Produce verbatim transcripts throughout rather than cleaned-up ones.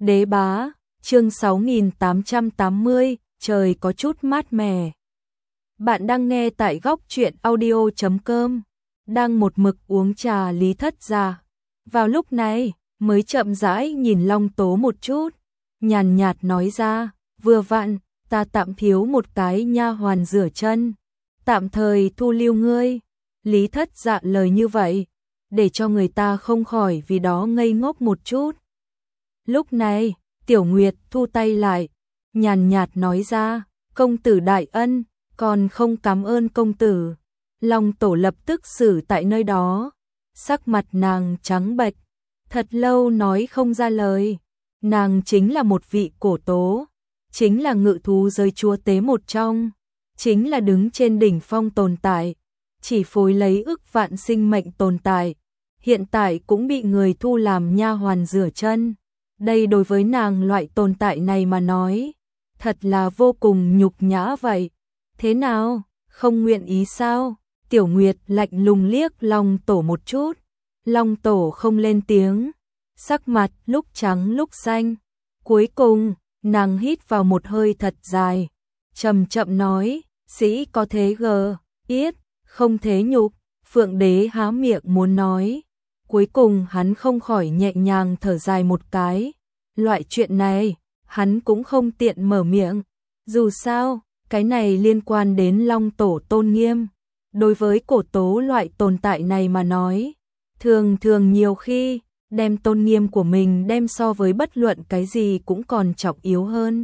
Đế bá, chương sáu nghìn tám trăm tám mươi, trời có chút mát mẻ. Bạn đang nghe tại góc truyện audio chấm com, đang một mực uống trà Lý Thất Dạ. Vào lúc này, mới chậm rãi nhìn Long Tố một chút, nhàn nhạt nói ra, vừa vặn, ta tạm thiếu một cái nha hoàn rửa chân, tạm thời thu lưu ngươi. Lý Thất Dạ lời như vậy, để cho người ta không khỏi vì đó ngây ngốc một chút. Lúc này, Tiểu Nguyệt thu tay lại, nhàn nhạt nói ra, công tử đại ân, còn không cảm ơn công tử. Long Tổ lập tức xử tại nơi đó, sắc mặt nàng trắng bệch, thật lâu nói không ra lời. Nàng chính là một vị cổ tố, chính là ngự thú giới chúa tế một trong, chính là đứng trên đỉnh phong tồn tại, chỉ phối lấy ức vạn sinh mệnh tồn tại, hiện tại cũng bị người thu làm nha hoàn rửa chân. Đây đối với nàng loại tồn tại này mà nói, thật là vô cùng nhục nhã vậy. Thế nào, không nguyện ý sao? Tiểu Nguyệt lạnh lùng liếc Long Tổ một chút. Long Tổ không lên tiếng, sắc mặt lúc trắng lúc xanh. Cuối cùng, nàng hít vào một hơi thật dài, chậm chậm nói, sĩ có thế gờ, yết, không thế nhục. Phượng Đế há miệng muốn nói, cuối cùng hắn không khỏi nhẹ nhàng thở dài một cái. Loại chuyện này, hắn cũng không tiện mở miệng. Dù sao, cái này liên quan đến Long Tổ tôn nghiêm. Đối với cổ tố loại tồn tại này mà nói, thường thường nhiều khi, đem tôn nghiêm của mình đem so với bất luận cái gì cũng còn trọng yếu hơn.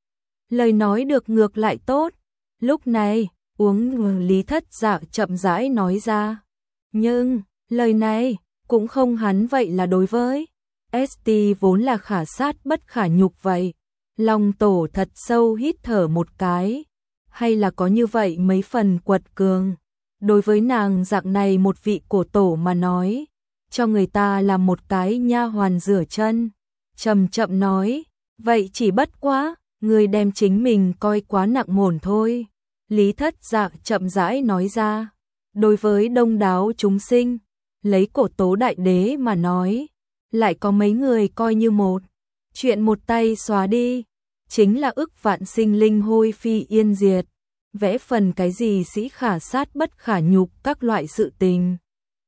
Lời nói được ngược lại tốt. Lúc này, uống Lý Thất Dạ chậm rãi nói ra. Nhưng, lời này, cũng không hắn vậy là đối với ét tê vốn là khả sát bất khả nhục vậy. Long Tổ thật sâu hít thở một cái, hay là có như vậy mấy phần quật cường. Đối với nàng dạng này một vị cổ tổ mà nói, cho người ta làm một cái nha hoàn rửa chân, chậm chậm nói, vậy chỉ bất quá, người đem chính mình coi quá nặng mồn thôi. Lý Thất Dạ chậm rãi nói ra, đối với đông đảo chúng sinh, lấy cổ tố đại đế mà nói, lại có mấy người coi như một chuyện một tay xóa đi, chính là ức vạn sinh linh hôi phi yên diệt, vẽ phần cái gì sĩ khả sát bất khả nhục các loại sự tình.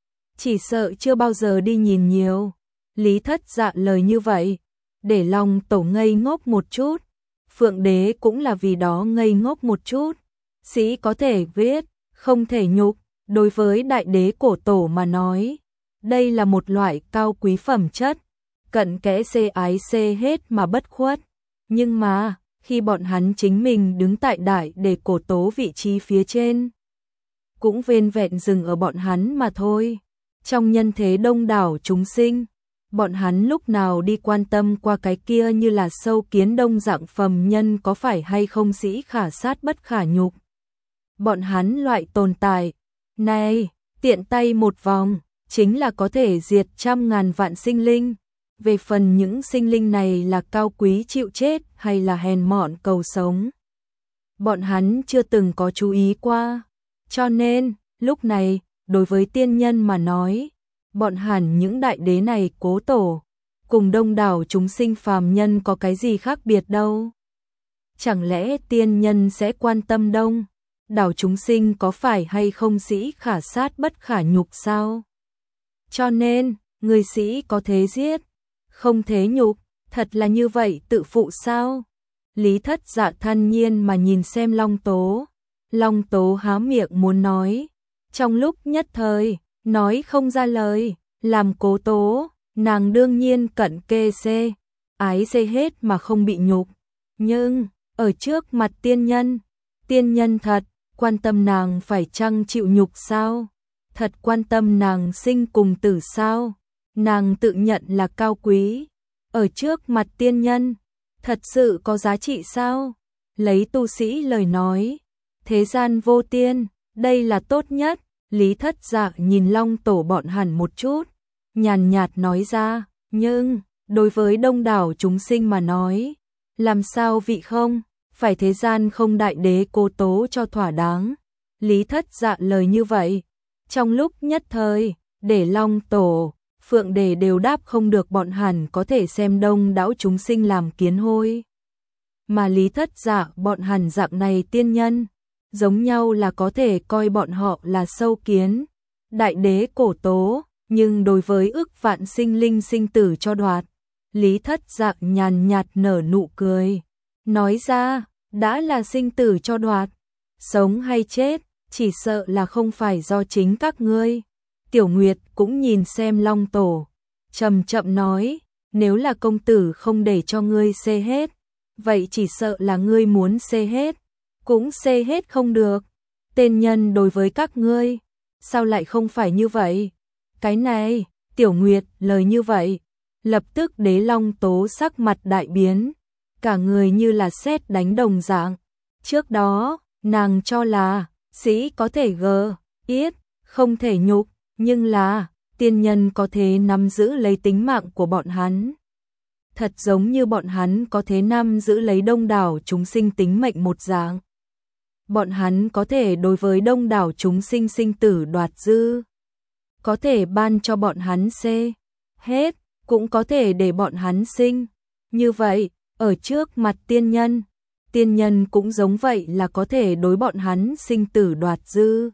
Chỉ sợ chưa bao giờ đi nhìn nhiều. Lý Thất Dạ lời như vậy, để Long Tổ ngây ngốc một chút, Phượng Đế cũng là vì đó ngây ngốc một chút. Sĩ có thể viết, không thể nhục, đối với đại đế cổ tổ mà nói, đây là một loại cao quý phẩm chất, cận kẽ xê ái xê hết mà bất khuất. Nhưng mà, khi bọn hắn chính mình đứng tại đại để cổ tố vị trí phía trên, cũng vên vẹn dừng ở bọn hắn mà thôi. Trong nhân thế đông đảo chúng sinh, bọn hắn lúc nào đi quan tâm qua cái kia như là sâu kiến đông dạng phàm nhân có phải hay không sĩ khả sát bất khả nhục. Bọn hắn loại tồn tại này, tiện tay một vòng, chính là có thể diệt trăm ngàn vạn sinh linh. Về phần những sinh linh này là cao quý chịu chết hay là hèn mọn cầu sống, bọn hắn chưa từng có chú ý qua. Cho nên, lúc này, đối với tiên nhân mà nói, bọn hẳn những đại đế này cố tổ, cùng đông đảo chúng sinh phàm nhân có cái gì khác biệt đâu. Chẳng lẽ tiên nhân sẽ quan tâm đông đảo chúng sinh có phải hay không sĩ khả sát bất khả nhục sao? Cho nên, người sĩ có thế giết, không thế nhục, thật là như vậy tự phụ sao? Lý Thất Dạ than nhiên mà nhìn xem Long Tố. Long Tố há miệng muốn nói, trong lúc nhất thời, nói không ra lời. Làm cố tố, nàng đương nhiên cận kê xê, ái xê hết mà không bị nhục. Nhưng, ở trước mặt tiên nhân, tiên nhân thật, quan tâm nàng phải chăng chịu nhục sao? Thật quan tâm nàng sinh cùng tử sao? Nàng tự nhận là cao quý, ở trước mặt tiên nhân, thật sự có giá trị sao? Lấy tu sĩ lời nói, thế gian vô tiên, đây là tốt nhất. Lý Thất Dạ nhìn Long Tổ bọn hẳn một chút, nhàn nhạt nói ra, nhưng, đối với đông đảo chúng sinh mà nói, làm sao vị không, phải thế gian không đại đế cố tố cho thỏa đáng. Lý Thất Dạ lời như vậy, trong lúc nhất thời, để Long Tổ, Phượng Đề đều đáp không được, bọn hẳn có thể xem đông đảo chúng sinh làm kiến hôi. Mà Lý Thất Dạ bọn hẳn dạng này tiên nhân, giống nhau là có thể coi bọn họ là sâu kiến. Đại đế Cổ Tố, nhưng đối với ức vạn sinh linh sinh tử cho đoạt, Lý Thất Dạ nhàn nhạt nở nụ cười, nói ra, đã là sinh tử cho đoạt, sống hay chết, chỉ sợ là không phải do chính các ngươi. Tiểu Nguyệt cũng nhìn xem Long Tổ, chậm chậm nói, nếu là công tử không để cho ngươi xê hết, vậy chỉ sợ là ngươi muốn xê hết, cũng xê hết không được. Tên nhân đối với các ngươi, sao lại không phải như vậy? Cái này, Tiểu Nguyệt lời như vậy, lập tức Đế Long Tố sắc mặt đại biến, cả người như là sét đánh đồng dạng. Trước đó, nàng cho là sĩ có thể gờ, yết, không thể nhục, nhưng là tiên nhân có thể nắm giữ lấy tính mạng của bọn hắn. Thật giống như bọn hắn có thể nắm giữ lấy đông đảo chúng sinh tính mệnh một dạng. Bọn hắn có thể đối với đông đảo chúng sinh sinh tử đoạt dư, có thể ban cho bọn hắn xê hết, cũng có thể để bọn hắn sinh. Như vậy, ở trước mặt tiên nhân, tiên nhân cũng giống vậy là có thể đối bọn hắn sinh tử đoạt dư.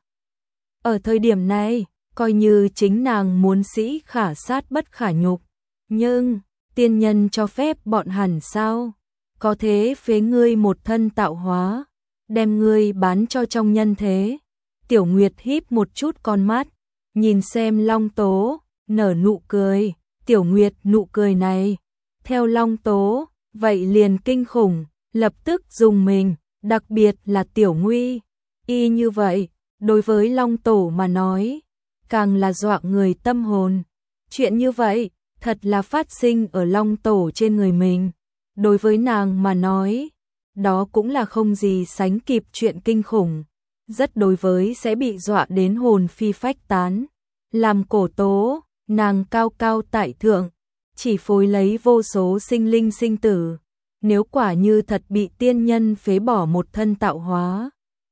Ở thời điểm này, coi như chính nàng muốn sĩ khả sát bất khả nhục, nhưng tiên nhân cho phép bọn hẳn sao? Có thế phế ngươi một thân tạo hóa, đem ngươi bán cho trong nhân thế. Tiểu Nguyệt híp một chút con mắt, nhìn xem Long Tố, nở nụ cười. Tiểu Nguyệt nụ cười này, theo Long Tố, vậy liền kinh khủng, lập tức dùng mình, đặc biệt là Tiểu Nguy. Y như vậy, đối với Long Tổ mà nói, càng là dọa người tâm hồn. Chuyện như vậy, thật là phát sinh ở Long Tổ trên người mình. Đối với nàng mà nói, đó cũng là không gì sánh kịp chuyện kinh khủng. Rất đối với sẽ bị dọa đến hồn phi phách tán. Làm Cổ Tố, nàng cao cao tại thượng, chỉ phối lấy vô số sinh linh sinh tử. Nếu quả như thật bị tiên nhân phế bỏ một thân tạo hóa,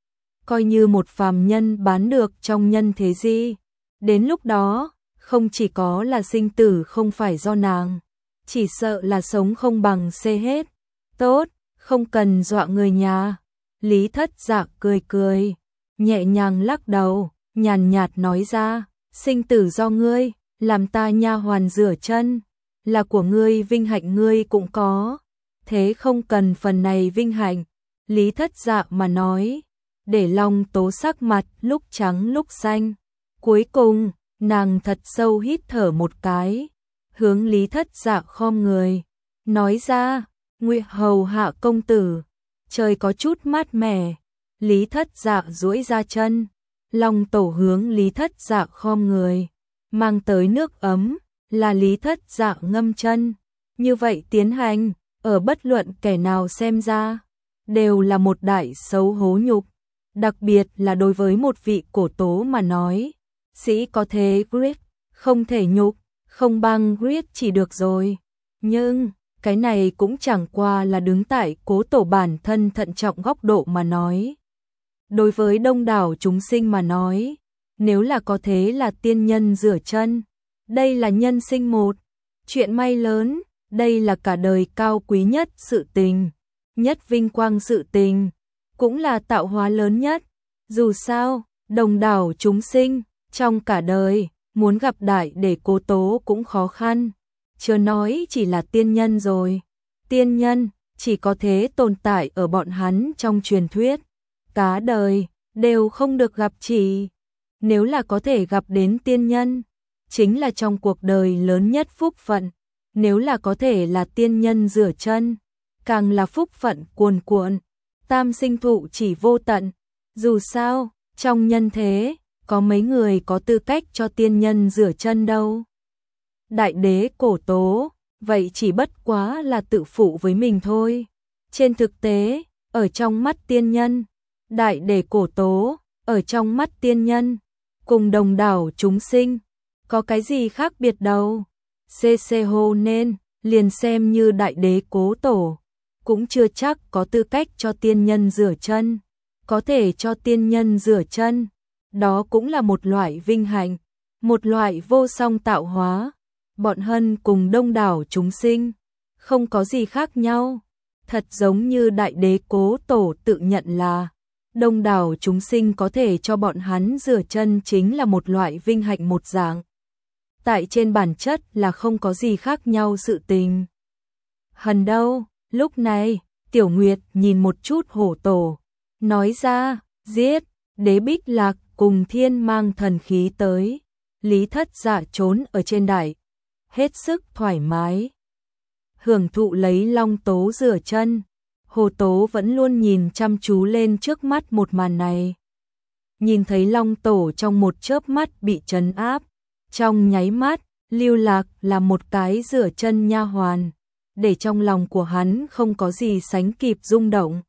coi như một phàm nhân bán được trong nhân thế di, đến lúc đó, không chỉ có là sinh tử không phải do nàng, chỉ sợ là sống không bằng xê hết. Tốt, không cần dọa người nhà. Lý Thất Dạ cười cười, nhẹ nhàng lắc đầu, nhàn nhạt nói ra, sinh tử do ngươi, làm ta nha hoàn rửa chân, là của ngươi, vinh hạnh ngươi cũng có, thế không cần phần này vinh hạnh. Lý Thất Dạ mà nói, để Long Tố sắc mặt lúc trắng lúc xanh. Cuối cùng, nàng thật sâu hít thở một cái, hướng Lý Thất Dạ khom người, nói ra, Nguyệt hầu hạ công tử, trời có chút mát mẻ. Lý Thất Dạ duỗi ra chân, Long Tổ hướng Lý Thất Dạ khom người, mang tới nước ấm, là Lý Thất Dạ ngâm chân. Như vậy tiến hành, ở bất luận kẻ nào xem ra, đều là một đại xấu hố nhục, đặc biệt là đối với một vị Cổ Tố mà nói. Sĩ có thể grit, không thể nhục, không băng grit chỉ được rồi. Nhưng, cái này cũng chẳng qua là đứng tại Cố Tổ bản thân thận trọng góc độ mà nói. Đối với đông đảo chúng sinh mà nói, nếu là có thế là tiên nhân rửa chân, đây là nhân sinh một chuyện may lớn, đây là cả đời cao quý nhất sự tình, nhất vinh quang sự tình, cũng là tạo hóa lớn nhất. Dù sao, đồng đảo chúng sinh, trong cả đời, muốn gặp đại để Cố Tố cũng khó khăn, chưa nói chỉ là tiên nhân rồi. Tiên nhân, chỉ có thế tồn tại ở bọn hắn trong truyền thuyết, cả đời, đều không được gặp chỉ. Nếu là có thể gặp đến tiên nhân, chính là trong cuộc đời lớn nhất phúc phận. Nếu là có thể là tiên nhân rửa chân, càng là phúc phận cuồn cuộn, tam sinh thụ chỉ vô tận. Dù sao, trong nhân thế, có mấy người có tư cách cho tiên nhân rửa chân đâu. Đại đế Cổ Tố, vậy chỉ bất quá là tự phụ với mình thôi. Trên thực tế, ở trong mắt tiên nhân, đại đế Cổ Tố, ở trong mắt tiên nhân, cùng đồng đảo chúng sinh, có cái gì khác biệt đâu. Xê xê hô nên, liền xem như đại đế Cố Tổ, cũng chưa chắc có tư cách cho tiên nhân rửa chân. Có thể cho tiên nhân rửa chân, đó cũng là một loại vinh hạnh, một loại vô song tạo hóa. bọn hân cùng đông đảo chúng sinh, không có gì khác nhau. Thật giống như đại đế Cố Tổ tự nhận là, đông đảo chúng sinh có thể cho bọn hắn rửa chân chính là một loại vinh hạnh một dạng. Tại trên bản chất là không có gì khác nhau sự tình. Hân đâu, lúc này, Tiểu Nguyệt nhìn một chút Hổ Tổ, nói ra, giết, Đế Bích Lạc cùng Thiên mang thần khí tới. Lý Thất Dạ trốn ở trên đài, hết sức thoải mái. Hưởng thụ lấy Long Tố rửa chân, Hồ Tố vẫn luôn nhìn chăm chú lên trước mắt một màn này. Nhìn thấy Long Tổ trong một chớp mắt bị trấn áp, trong nháy mắt, Lưu Lạc là một cái rửa chân nha hoàn, để trong lòng của hắn không có gì sánh kịp rung động.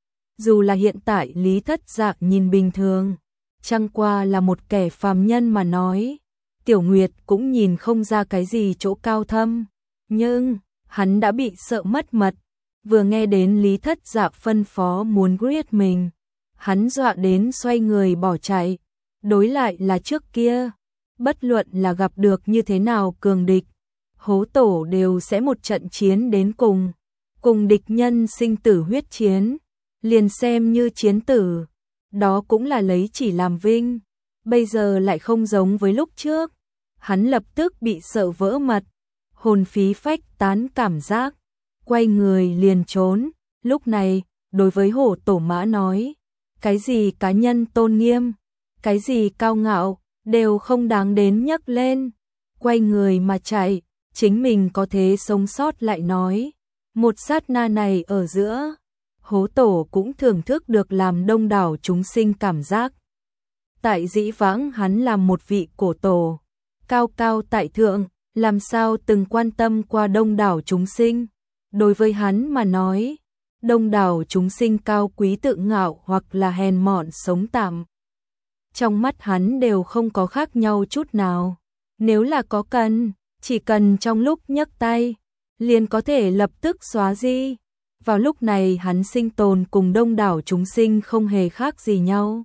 Dù là hiện tại Lý Thất Dạ nhìn bình thường, chẳng qua là một kẻ phàm nhân mà nói, Tiểu Nguyệt cũng nhìn không ra cái gì chỗ cao thâm, nhưng hắn đã bị sợ mất mật, vừa nghe đến Lý Thất Dạ phân phó muốn giết mình, hắn dọa đến xoay người bỏ chạy. Đối lại là trước kia, bất luận là gặp được như thế nào cường địch, Hố Tổ đều sẽ một trận chiến đến cùng, cùng địch nhân sinh tử huyết chiến, liền xem như chiến tử, đó cũng là lấy chỉ làm vinh. Bây giờ lại không giống với lúc trước, hắn lập tức bị sợ vỡ mật, hồn phí phách tán cảm giác, quay người liền trốn. Lúc này, đối với Hổ Tổ Mã nói, cái gì cá nhân tôn nghiêm, cái gì cao ngạo, đều không đáng đến nhắc lên, quay người mà chạy, chính mình có thế sống sót lại nói. Một sát na này ở giữa, Hố Tổ cũng thưởng thức được làm đông đảo chúng sinh cảm giác. Tại dĩ vãng hắn làm một vị cổ tổ, cao cao tại thượng, làm sao từng quan tâm qua đông đảo chúng sinh. Đối với hắn mà nói, đông đảo chúng sinh cao quý tự ngạo hoặc là hèn mọn sống tạm, trong mắt hắn đều không có khác nhau chút nào. Nếu là có cần, chỉ cần trong lúc nhấc tay, liền có thể lập tức xóa di. Vào lúc này hắn sinh tồn cùng đông đảo chúng sinh không hề khác gì nhau.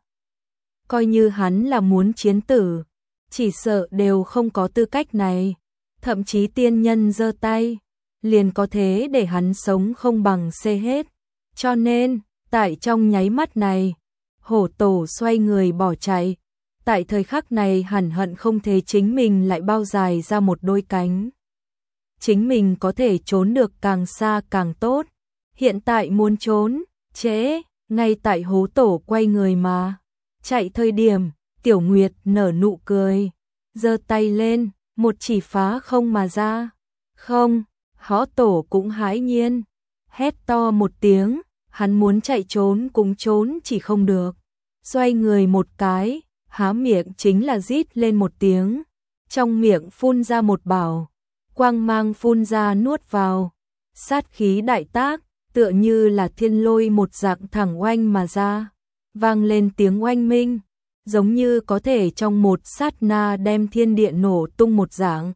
Coi như hắn là muốn chiến tử, chỉ sợ đều không có tư cách này. Thậm chí tiên nhân giơ tay, liền có thế để hắn sống không bằng xê hết. Cho nên, tại trong nháy mắt này, Hổ Tổ xoay người bỏ chạy. Tại thời khắc này hẳn hận không thể chính mình lại bao dài ra một đôi cánh. Chính mình có thể trốn được càng xa càng tốt. Hiện tại muốn trốn, trễ, ngay tại Hố Tổ quay người mà. Chạy thời điểm, Tiểu Nguyệt nở nụ cười, giơ tay lên, một chỉ phá không mà ra. Không, Hó Tổ cũng hãi nhiên, hét to một tiếng, hắn muốn chạy trốn cũng trốn chỉ không được. Xoay người một cái, há miệng chính là rít lên một tiếng, trong miệng phun ra một bảo, quang mang phun ra nuốt vào, sát khí đại tác, tựa như là thiên lôi một dạng thẳng oanh mà ra, vang lên tiếng oanh minh, giống như có thể trong một sát na đem thiên địa nổ tung một dạng.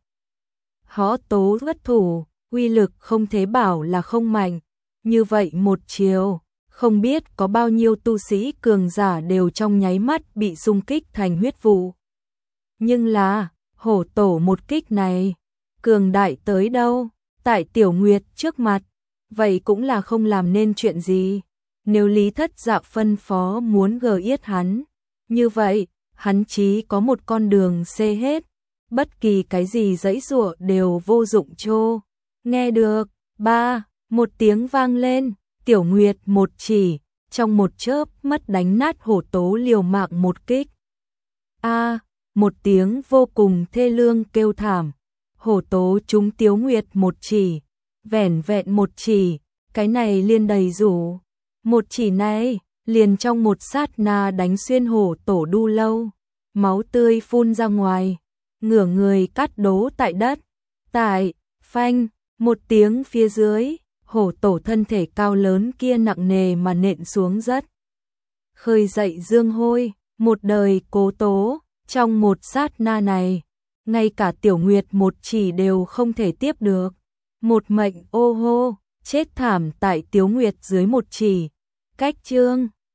Hó Tố xuất thủ, uy lực không thể bảo là không mạnh, như vậy một chiều, không biết có bao nhiêu tu sĩ cường giả đều trong nháy mắt bị xung kích thành huyết vụ. Nhưng là, Hổ Tổ một kích này, cường đại tới đâu, tại Tiểu Nguyệt trước mặt, vậy cũng là không làm nên chuyện gì. Nếu Lý Thất Dạ phân phó muốn gờ yết hắn, như vậy, hắn chỉ có một con đường xê hết, bất kỳ cái gì giãy giụa đều vô dụng chô. Nghe được, ba, một tiếng vang lên, Tiểu Nguyệt một chỉ, trong một chớp mắt đánh nát Hổ Tố liều mạng một kích. A, một tiếng vô cùng thê lương kêu thảm, Hổ Tố trúng Tiểu Nguyệt một chỉ, vẻn vẹn một chỉ, cái này liên đầy rủ. Một chỉ này, liền trong một sát na đánh xuyên Hổ Tổ đu lâu, máu tươi phun ra ngoài, ngửa người cắt đố tại đất. Tại, phanh, một tiếng phía dưới, Hổ Tổ thân thể cao lớn kia nặng nề mà nện xuống đất. Khơi dậy dương hôi, một đời cố tố, trong một sát na này, ngay cả Tiểu Nguyệt một chỉ đều không thể tiếp được. Một mệnh ô hô, chết thảm tại Tiểu Nguyệt dưới một chỉ. Cách chương